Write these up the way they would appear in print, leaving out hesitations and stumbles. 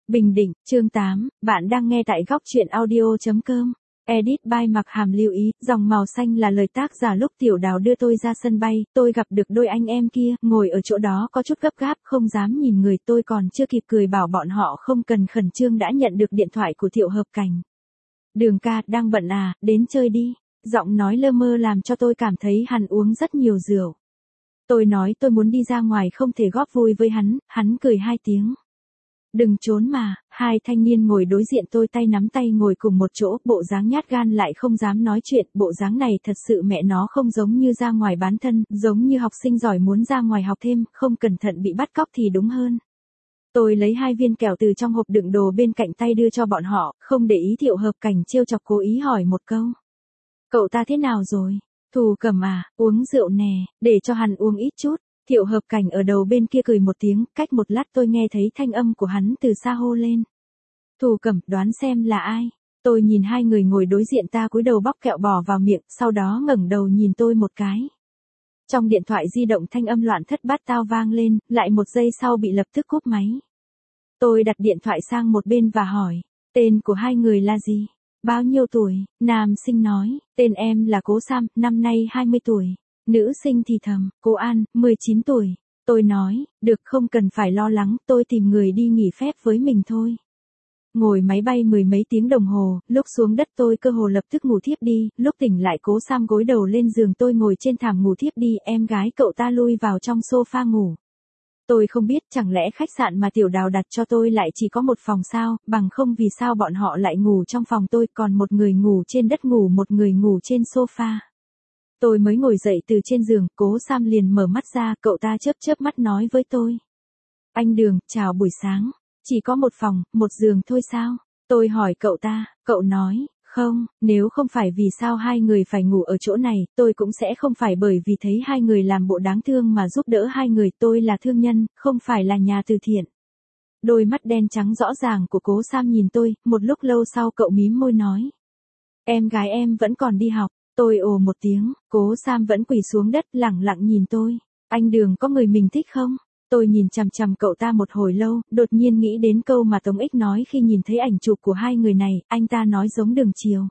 Bình Định, chương 8, bạn đang nghe tại góc truyện audio.com. Edit by Mặc Hàm lưu ý, dòng màu xanh là lời tác giả lúc Tiểu Đào đưa tôi ra sân bay, tôi gặp được đôi anh em kia, ngồi ở chỗ đó có chút gấp gáp, không dám nhìn người, tôi còn chưa kịp cười bảo bọn họ không cần khẩn trương đã nhận được điện thoại của Thiệu Hợp Cảnh. Đường ca, đang bận à, đến chơi đi. Giọng nói lơ mơ làm cho tôi cảm thấy hắn uống rất nhiều rượu. Tôi nói tôi muốn đi ra ngoài không thể góp vui với hắn cười hai tiếng. Đừng trốn mà, hai thanh niên ngồi đối diện tôi tay nắm tay ngồi cùng một chỗ, bộ dáng nhát gan lại không dám nói chuyện, bộ dáng này thật sự mẹ nó không giống như ra ngoài bán thân, giống như học sinh giỏi muốn ra ngoài học thêm, không cẩn thận bị bắt cóc thì đúng hơn. Tôi lấy 2 viên kẹo từ trong hộp đựng đồ bên cạnh tay đưa cho bọn họ, không để ý Thiệu Hợp Cảnh trêu chọc cố ý hỏi một câu. Cậu ta thế nào rồi? Thù Cẩm à, uống rượu nè, để cho hắn uống ít chút. Thiệu Hợp Cảnh ở đầu bên kia cười một tiếng, cách một lát tôi nghe thấy thanh âm của hắn từ xa hô lên. Thù Cẩm, đoán xem là ai? Tôi nhìn hai người ngồi đối diện ta cúi đầu bóc kẹo bỏ vào miệng, sau đó ngẩng đầu nhìn tôi một cái. Trong điện thoại di động thanh âm loạn thất bát tao vang lên, lại một giây sau bị lập tức cúp máy. Tôi đặt điện thoại sang một bên và hỏi, tên của hai người là gì? Bao nhiêu tuổi? Nam sinh nói, tên em là Cố Sam, năm nay 20 tuổi. Nữ sinh thì thầm, cô An, 19 tuổi. Tôi nói, được không cần phải lo lắng, tôi tìm người đi nghỉ phép với mình thôi. Ngồi máy bay 10 mấy tiếng đồng hồ, lúc xuống đất tôi cơ hồ lập tức ngủ thiếp đi, lúc tỉnh lại Cố Sam gối đầu lên giường tôi ngồi trên thảm ngủ thiếp đi, em gái cậu ta lui vào trong sofa ngủ. Tôi không biết chẳng lẽ khách sạn mà Tiểu Đào đặt cho tôi lại chỉ có một phòng sao, bằng không vì sao bọn họ lại ngủ trong phòng tôi, còn một người ngủ trên đất ngủ một người ngủ trên sofa. Tôi mới ngồi dậy từ trên giường, Cố Sam liền mở mắt ra, cậu ta chớp mắt nói với tôi. Anh Đường, chào buổi sáng, chỉ có một phòng, một giường thôi sao? Tôi hỏi cậu ta, cậu nói, không, nếu không phải vì sao hai người phải ngủ ở chỗ này, tôi cũng sẽ không phải bởi vì thấy hai người làm bộ đáng thương mà giúp đỡ hai người, tôi là thương nhân, không phải là nhà từ thiện. Đôi mắt đen trắng rõ ràng của Cố Sam nhìn tôi, một lúc lâu sau cậu mím môi nói. Em gái em vẫn còn đi học. Tôi ồ một tiếng, Cố Sam vẫn quỳ xuống đất lẳng lặng nhìn tôi. Anh Đường có người mình thích không? Tôi nhìn chằm chằm cậu ta một hồi lâu, đột nhiên nghĩ đến câu mà Tống Ích nói khi nhìn thấy ảnh chụp của hai người này, anh ta nói giống Đường Chiều.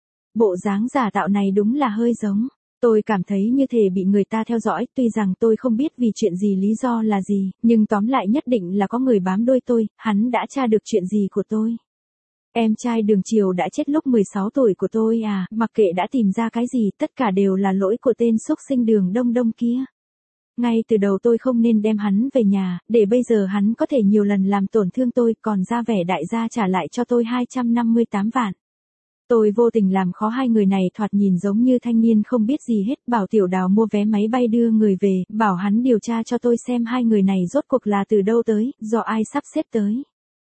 Bộ dáng giả tạo này đúng là hơi giống. Tôi cảm thấy như thể bị người ta theo dõi, tuy rằng tôi không biết vì chuyện gì lý do là gì, nhưng tóm lại nhất định là có người bám đuôi tôi, hắn đã tra được chuyện gì của tôi. Em trai Đường Chiều đã chết lúc 16 tuổi của tôi à, mặc kệ đã tìm ra cái gì, tất cả đều là lỗi của tên xúc sinh Đường Đông Đông kia. Ngay từ đầu tôi không nên đem hắn về nhà, để bây giờ hắn có thể nhiều lần làm tổn thương tôi, còn ra vẻ đại gia trả lại cho tôi 258 vạn. Tôi vô tình làm khó hai người này thoạt nhìn giống như thanh niên không biết gì hết, bảo Tiểu Đào mua vé máy bay đưa người về, bảo hắn điều tra cho tôi xem hai người này rốt cuộc là từ đâu tới, do ai sắp xếp tới.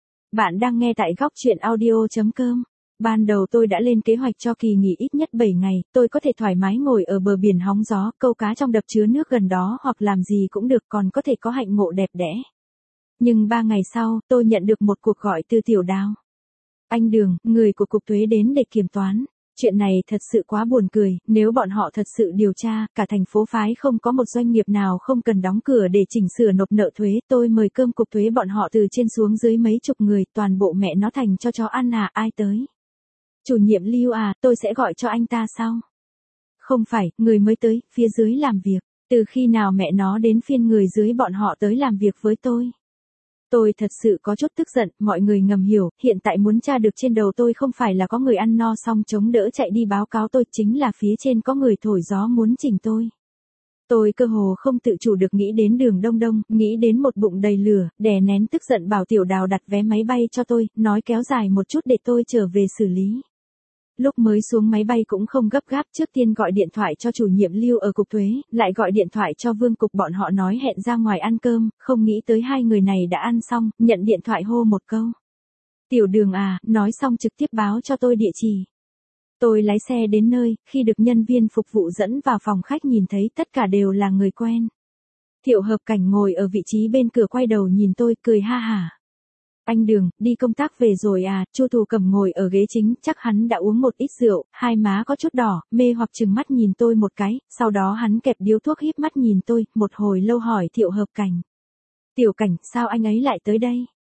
Bạn đang nghe tại góc truyện audio.com. Ban đầu tôi đã lên kế hoạch cho kỳ nghỉ ít nhất 7 ngày, tôi có thể thoải mái ngồi ở bờ biển hóng gió, câu cá trong đập chứa nước gần đó hoặc làm gì cũng được, còn có thể có hạnh ngộ đẹp đẽ. Nhưng 3 ngày sau, tôi nhận được một cuộc gọi từ Tiểu Đào. Anh Đường, người của cục thuế đến để kiểm toán. Chuyện này thật sự quá buồn cười, nếu bọn họ thật sự điều tra, cả thành phố phái không có một doanh nghiệp nào không cần đóng cửa để chỉnh sửa nộp nợ thuế, tôi mời cơm cục thuế bọn họ từ trên xuống dưới mấy chục người, toàn bộ mẹ nó thành cho chó ăn à, ai tới? Chủ nhiệm Lưu à, tôi sẽ gọi cho anh ta sau. Không phải, người mới tới, phía dưới làm việc, từ khi nào mẹ nó đến phiên người dưới bọn họ tới làm việc với tôi? Tôi thật sự có chút tức giận, mọi người ngầm hiểu, hiện tại muốn tra được trên đầu tôi không phải là có người ăn no xong chống đỡ chạy đi báo cáo tôi, chính là phía trên có người thổi gió muốn chỉnh tôi. Tôi cơ hồ không tự chủ được nghĩ đến Đường Đông Đông, nghĩ đến một bụng đầy lửa, đè nén tức giận bảo Tiểu Đào đặt vé máy bay cho tôi, nói kéo dài một chút để tôi trở về xử lý. Lúc mới xuống máy bay cũng không gấp gáp, trước tiên gọi điện thoại cho chủ nhiệm Lưu ở cục thuế, lại gọi điện thoại cho Vương cục, bọn họ nói hẹn ra ngoài ăn cơm, không nghĩ tới hai người này đã ăn xong, nhận điện thoại hô một câu. Tiểu Đường à, nói xong trực tiếp báo cho tôi địa chỉ. Tôi lái xe đến nơi, khi được nhân viên phục vụ dẫn vào phòng khách nhìn thấy tất cả đều là người quen. Thiệu Hợp Cảnh ngồi ở vị trí bên cửa quay đầu nhìn tôi, cười ha hả. Anh Đường, đi công tác về rồi à? Chu Thù Cẩm ngồi ở ghế chính, chắc hắn đã uống một ít rượu, hai má có chút đỏ, mê hoặc trừng mắt nhìn tôi một cái, sau đó hắn kẹp điếu thuốc híp mắt nhìn tôi, một hồi lâu hỏi Thiệu Hợp Cảnh. Tiểu Cảnh, sao anh ấy lại tới đây?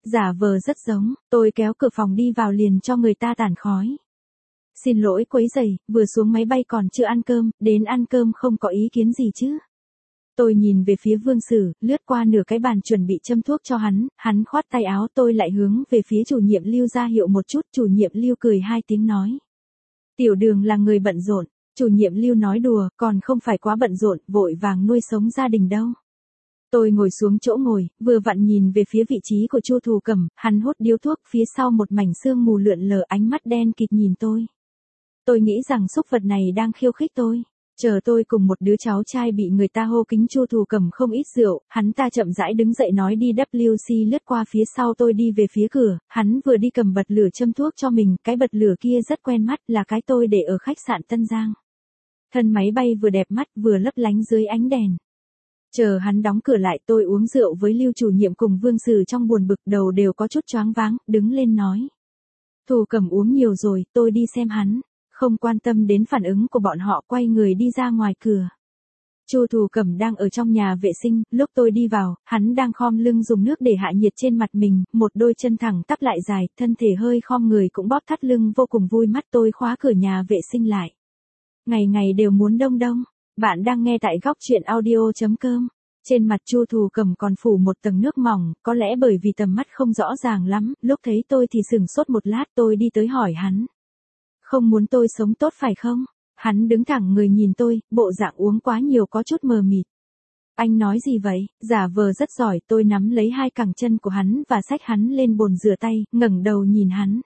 Giả vờ rất giống, tôi kéo cửa phòng đi vào liền cho người ta tản khói. Xin lỗi quấy rầy, vừa xuống máy bay còn chưa ăn cơm, đến ăn cơm không có ý kiến gì chứ. Tôi nhìn về phía Vương Sử, lướt qua nửa cái bàn chuẩn bị châm thuốc cho hắn khoát tay áo, tôi lại hướng về phía chủ nhiệm Lưu ra hiệu một chút, chủ nhiệm Lưu cười hai tiếng nói. Tiểu Đường là người bận rộn, chủ nhiệm Lưu nói đùa, còn không phải quá bận rộn, vội vàng nuôi sống gia đình đâu. Tôi ngồi xuống chỗ ngồi, vừa vặn nhìn về phía vị trí của Chu Thù Cẩm, hắn hút điếu thuốc, phía sau một mảnh sương mù lượn lờ, ánh mắt đen kịt nhìn tôi. Tôi nghĩ rằng xúc vật này đang khiêu khích tôi. Chờ tôi cùng một đứa cháu trai bị người ta hô kính Chu Thù Cẩm không ít rượu, hắn ta chậm rãi đứng dậy nói đi WC lướt qua phía sau tôi đi về phía cửa, hắn vừa đi cầm bật lửa châm thuốc cho mình, cái bật lửa kia rất quen mắt là cái tôi để ở khách sạn Tân Giang. Thân máy bay vừa đẹp mắt vừa lấp lánh dưới ánh đèn. Chờ hắn đóng cửa lại tôi uống rượu với Lưu chủ nhiệm cùng Vương Sử trong buồn bực đầu đều có chút choáng váng, đứng lên nói. Thù Cẩm uống nhiều rồi, tôi đi xem hắn. Không quan tâm đến phản ứng của bọn họ quay người đi ra ngoài cửa. Chu Thù Cẩm đang ở trong nhà vệ sinh, lúc tôi đi vào, hắn đang khom lưng dùng nước để hạ nhiệt trên mặt mình, một đôi chân thẳng tắp lại dài, thân thể hơi khom người cũng bóp thắt lưng vô cùng vui mắt tôi khóa cửa nhà vệ sinh lại. Ngày ngày đều muốn đông đông, bạn đang nghe tại góc truyện audio.com. Trên mặt Chu Thù Cẩm còn phủ một tầng nước mỏng, có lẽ bởi vì tầm mắt không rõ ràng lắm, lúc thấy tôi thì sửng sốt một lát tôi đi tới hỏi hắn. Không muốn tôi sống tốt phải không? Hắn đứng thẳng người nhìn tôi, bộ dạng uống quá nhiều có chút mờ mịt. Anh nói gì vậy? Giả vờ rất giỏi, tôi nắm lấy hai cẳng chân của hắn và xách hắn lên bồn rửa tay, ngẩng đầu nhìn hắn.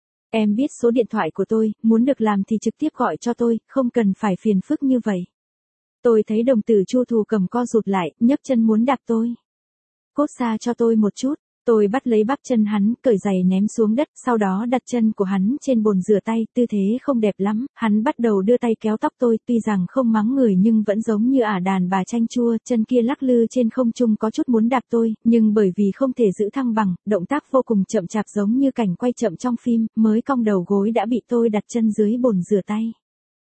Em biết số điện thoại của tôi, muốn được làm thì trực tiếp gọi cho tôi, không cần phải phiền phức như vậy. Tôi thấy đồng tử Chu Thù Cẩm co rụt lại, nhấc chân muốn đạp tôi. Cút xa cho tôi một chút. Tôi bắt lấy bắp chân hắn, cởi giày ném xuống đất, sau đó đặt chân của hắn trên bồn rửa tay, tư thế không đẹp lắm, hắn bắt đầu đưa tay kéo tóc tôi, tuy rằng không mắng người nhưng vẫn giống như ả đàn bà chanh chua, chân kia lắc lư trên không trung có chút muốn đạp tôi, nhưng bởi vì không thể giữ thăng bằng, động tác vô cùng chậm chạp giống như cảnh quay chậm trong phim, mới cong đầu gối đã bị tôi đặt chân dưới bồn rửa tay.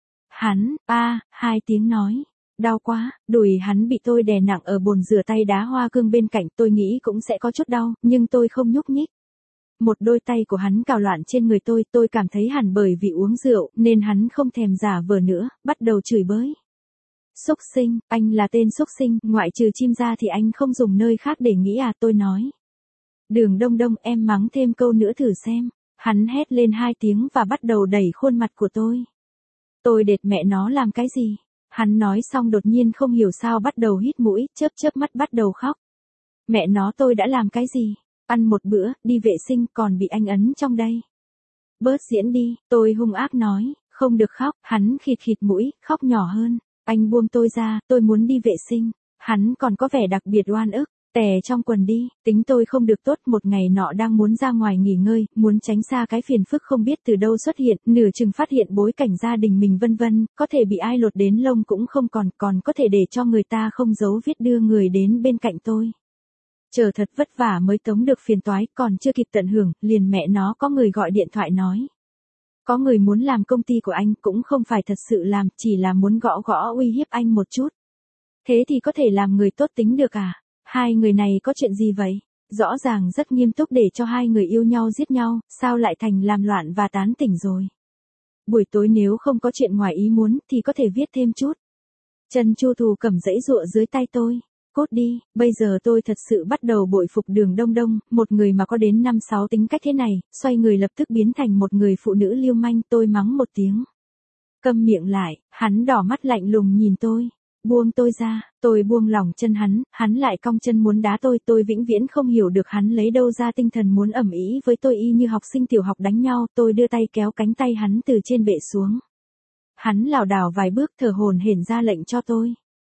Hắn, hai tiếng nói. Đau quá, đùi hắn bị tôi đè nặng ở bồn rửa tay đá hoa cương bên cạnh, tôi nghĩ cũng sẽ có chút đau, nhưng tôi không nhúc nhích. Một đôi tay của hắn cào loạn trên người tôi cảm thấy hẳn bởi vì uống rượu, nên hắn không thèm giả vờ nữa, bắt đầu chửi bới. Xúc sinh, anh là tên xúc sinh, ngoại trừ chim ra thì anh không dùng nơi khác để nghĩ à, tôi nói. Đường Đông Đông, em mắng thêm câu nữa thử xem. Hắn hét lên hai tiếng và bắt đầu đẩy khuôn mặt của tôi. Tôi đệt mẹ nó làm cái gì? Hắn nói xong đột nhiên không hiểu sao bắt đầu hít mũi, chớp mắt bắt đầu khóc. Mẹ nó tôi đã làm cái gì? Ăn một bữa, đi vệ sinh còn bị anh ấn trong đây. Bớt diễn đi, tôi hung ác nói, không được khóc, hắn khịt mũi, khóc nhỏ hơn. Anh buông tôi ra, tôi muốn đi vệ sinh. Hắn còn có vẻ đặc biệt oan ức. Tè trong quần đi, tính tôi không được tốt, một ngày nọ đang muốn ra ngoài nghỉ ngơi, muốn tránh xa cái phiền phức không biết từ đâu xuất hiện, nửa chừng phát hiện bối cảnh gia đình mình vân vân, có thể bị ai lột đến lông cũng không còn có thể để cho người ta không giấu viết đưa người đến bên cạnh tôi. Chờ thật vất vả mới tống được phiền toái, còn chưa kịp tận hưởng, liền mẹ nó có người gọi điện thoại nói. Có người muốn làm công ty của anh, cũng không phải thật sự làm, chỉ là muốn gõ uy hiếp anh một chút. Thế thì có thể làm người tốt tính được à? Hai người này có chuyện gì vậy? Rõ ràng rất nghiêm túc để cho hai người yêu nhau giết nhau, sao lại thành làm loạn và tán tỉnh rồi? Buổi tối nếu không có chuyện ngoài ý muốn thì có thể viết thêm chút. Chân Chu Thù Cẩm giãy giụa dưới tay tôi. Cốt đi, bây giờ tôi thật sự bắt đầu bội phục Đường Đông Đông, một người mà có đến 5-6 tính cách thế này, xoay người lập tức biến thành một người phụ nữ lưu manh, tôi mắng một tiếng. Câm miệng lại, hắn đỏ mắt lạnh lùng nhìn tôi. Buông tôi ra, tôi buông lỏng chân hắn lại cong chân muốn đá tôi vĩnh viễn không hiểu được hắn lấy đâu ra tinh thần muốn ầm ĩ với tôi y như học sinh tiểu học đánh nhau, tôi đưa tay kéo cánh tay hắn từ trên bệ xuống. Hắn lảo đảo vài bước thở hổn hển ra lệnh cho tôi.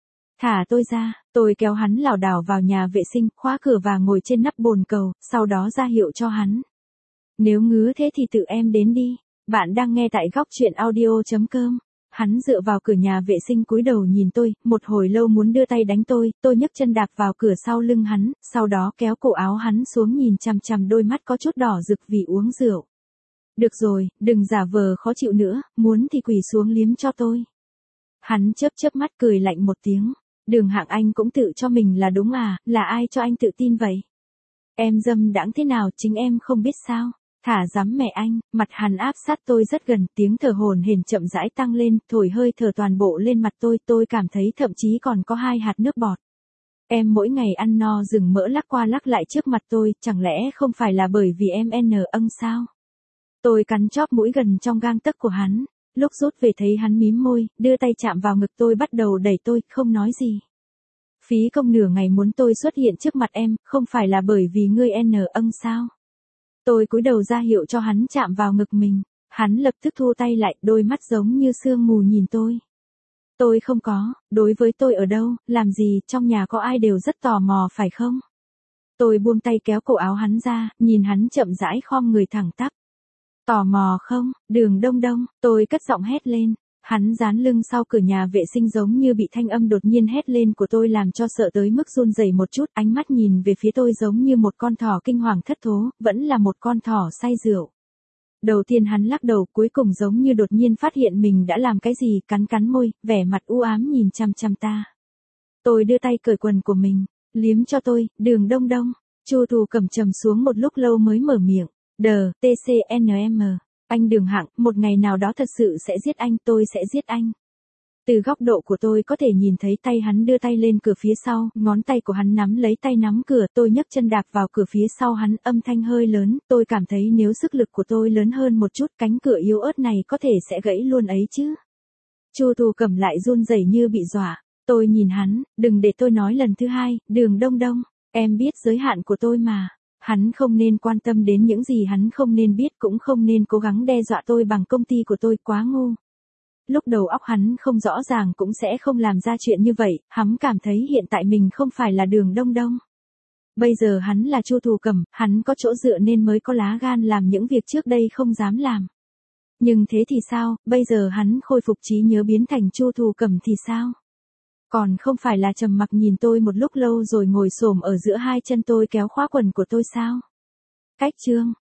Thả tôi ra, tôi kéo hắn lảo đảo vào nhà vệ sinh, khóa cửa và ngồi trên nắp bồn cầu, sau đó ra hiệu cho hắn. Nếu ngứa thế thì tự em đến đi, bạn đang nghe tại góc truyện audio.com. Hắn dựa vào cửa nhà vệ sinh cúi đầu nhìn tôi, một hồi lâu muốn đưa tay đánh tôi nhấc chân đạp vào cửa sau lưng hắn, sau đó kéo cổ áo hắn xuống nhìn chằm chằm đôi mắt có chút đỏ rực vì uống rượu. Được rồi, đừng giả vờ khó chịu nữa, muốn thì quỳ xuống liếm cho tôi. Hắn chớp mắt cười lạnh một tiếng. Đường Hạng Anh cũng tự cho mình là đúng à, là ai cho anh tự tin vậy? Em dâm đãng thế nào chính em không biết sao? Thả dám mẹ anh, mặt hắn áp sát tôi rất gần, tiếng thở hổn hển chậm rãi tăng lên, thổi hơi thở toàn bộ lên mặt tôi cảm thấy thậm chí còn có 2 hạt nước bọt. Em mỗi ngày ăn no rừng mỡ lắc qua lắc lại trước mặt tôi, chẳng lẽ không phải là bởi vì em âng sao? Tôi cắn chóp mũi gần trong gang tấc của hắn, lúc rút về thấy hắn mím môi, đưa tay chạm vào ngực tôi bắt đầu đẩy tôi, không nói gì. Phí công nửa ngày muốn tôi xuất hiện trước mặt em, không phải là bởi vì ngươi âng sao? Tôi cúi đầu ra hiệu cho hắn chạm vào ngực mình, hắn lập tức thu tay lại, đôi mắt giống như sương mù nhìn tôi. Tôi không có, đối với tôi ở đâu, làm gì, trong nhà có ai đều rất tò mò phải không? Tôi buông tay kéo cổ áo hắn ra, nhìn hắn chậm rãi khom người thẳng tắp. Tò mò không, Đường Đông Đông, tôi cất giọng hét lên. Hắn dán lưng sau cửa nhà vệ sinh giống như bị thanh âm đột nhiên hét lên của tôi làm cho sợ tới mức run rẩy một chút, ánh mắt nhìn về phía tôi giống như một con thỏ kinh hoàng thất thố, vẫn là một con thỏ say rượu. Đầu tiên hắn lắc đầu, cuối cùng giống như đột nhiên phát hiện mình đã làm cái gì, cắn cắn môi, vẻ mặt u ám nhìn chằm chằm ta. Tôi đưa tay cởi quần của mình, liếm cho tôi, Đường Đông Đông. Chu Thù Cẩm trầm xuống một lúc lâu mới mở miệng. TCNM. Anh Đường Hạng, một ngày nào đó thật sự sẽ giết anh, tôi sẽ giết anh. Từ góc độ của tôi có thể nhìn thấy tay hắn đưa tay lên cửa phía sau, ngón tay của hắn nắm lấy tay nắm cửa, tôi nhấc chân đạp vào cửa phía sau hắn, âm thanh hơi lớn, tôi cảm thấy nếu sức lực của tôi lớn hơn một chút, cánh cửa yếu ớt này có thể sẽ gãy luôn ấy chứ. Chu Thù Cẩm lại run rẩy như bị dọa. Tôi nhìn hắn, đừng để tôi nói lần thứ hai, Đường Đông Đông, em biết giới hạn của tôi mà. Hắn không nên quan tâm đến những gì hắn không nên biết, cũng không nên cố gắng đe dọa tôi bằng công ty của tôi, quá ngu. Lúc đầu óc hắn không rõ ràng cũng sẽ không làm ra chuyện như vậy, hắn cảm thấy hiện tại mình không phải là Đường Đông Đông. Bây giờ hắn là Chu Thù Cẩm, hắn có chỗ dựa nên mới có lá gan làm những việc trước đây không dám làm. Nhưng thế thì sao, bây giờ hắn khôi phục trí nhớ biến thành Chu Thù Cẩm thì sao? Còn không phải là trầm mặc nhìn tôi một lúc lâu rồi ngồi xổm ở giữa hai chân tôi kéo khóa quần của tôi sao? Cách chương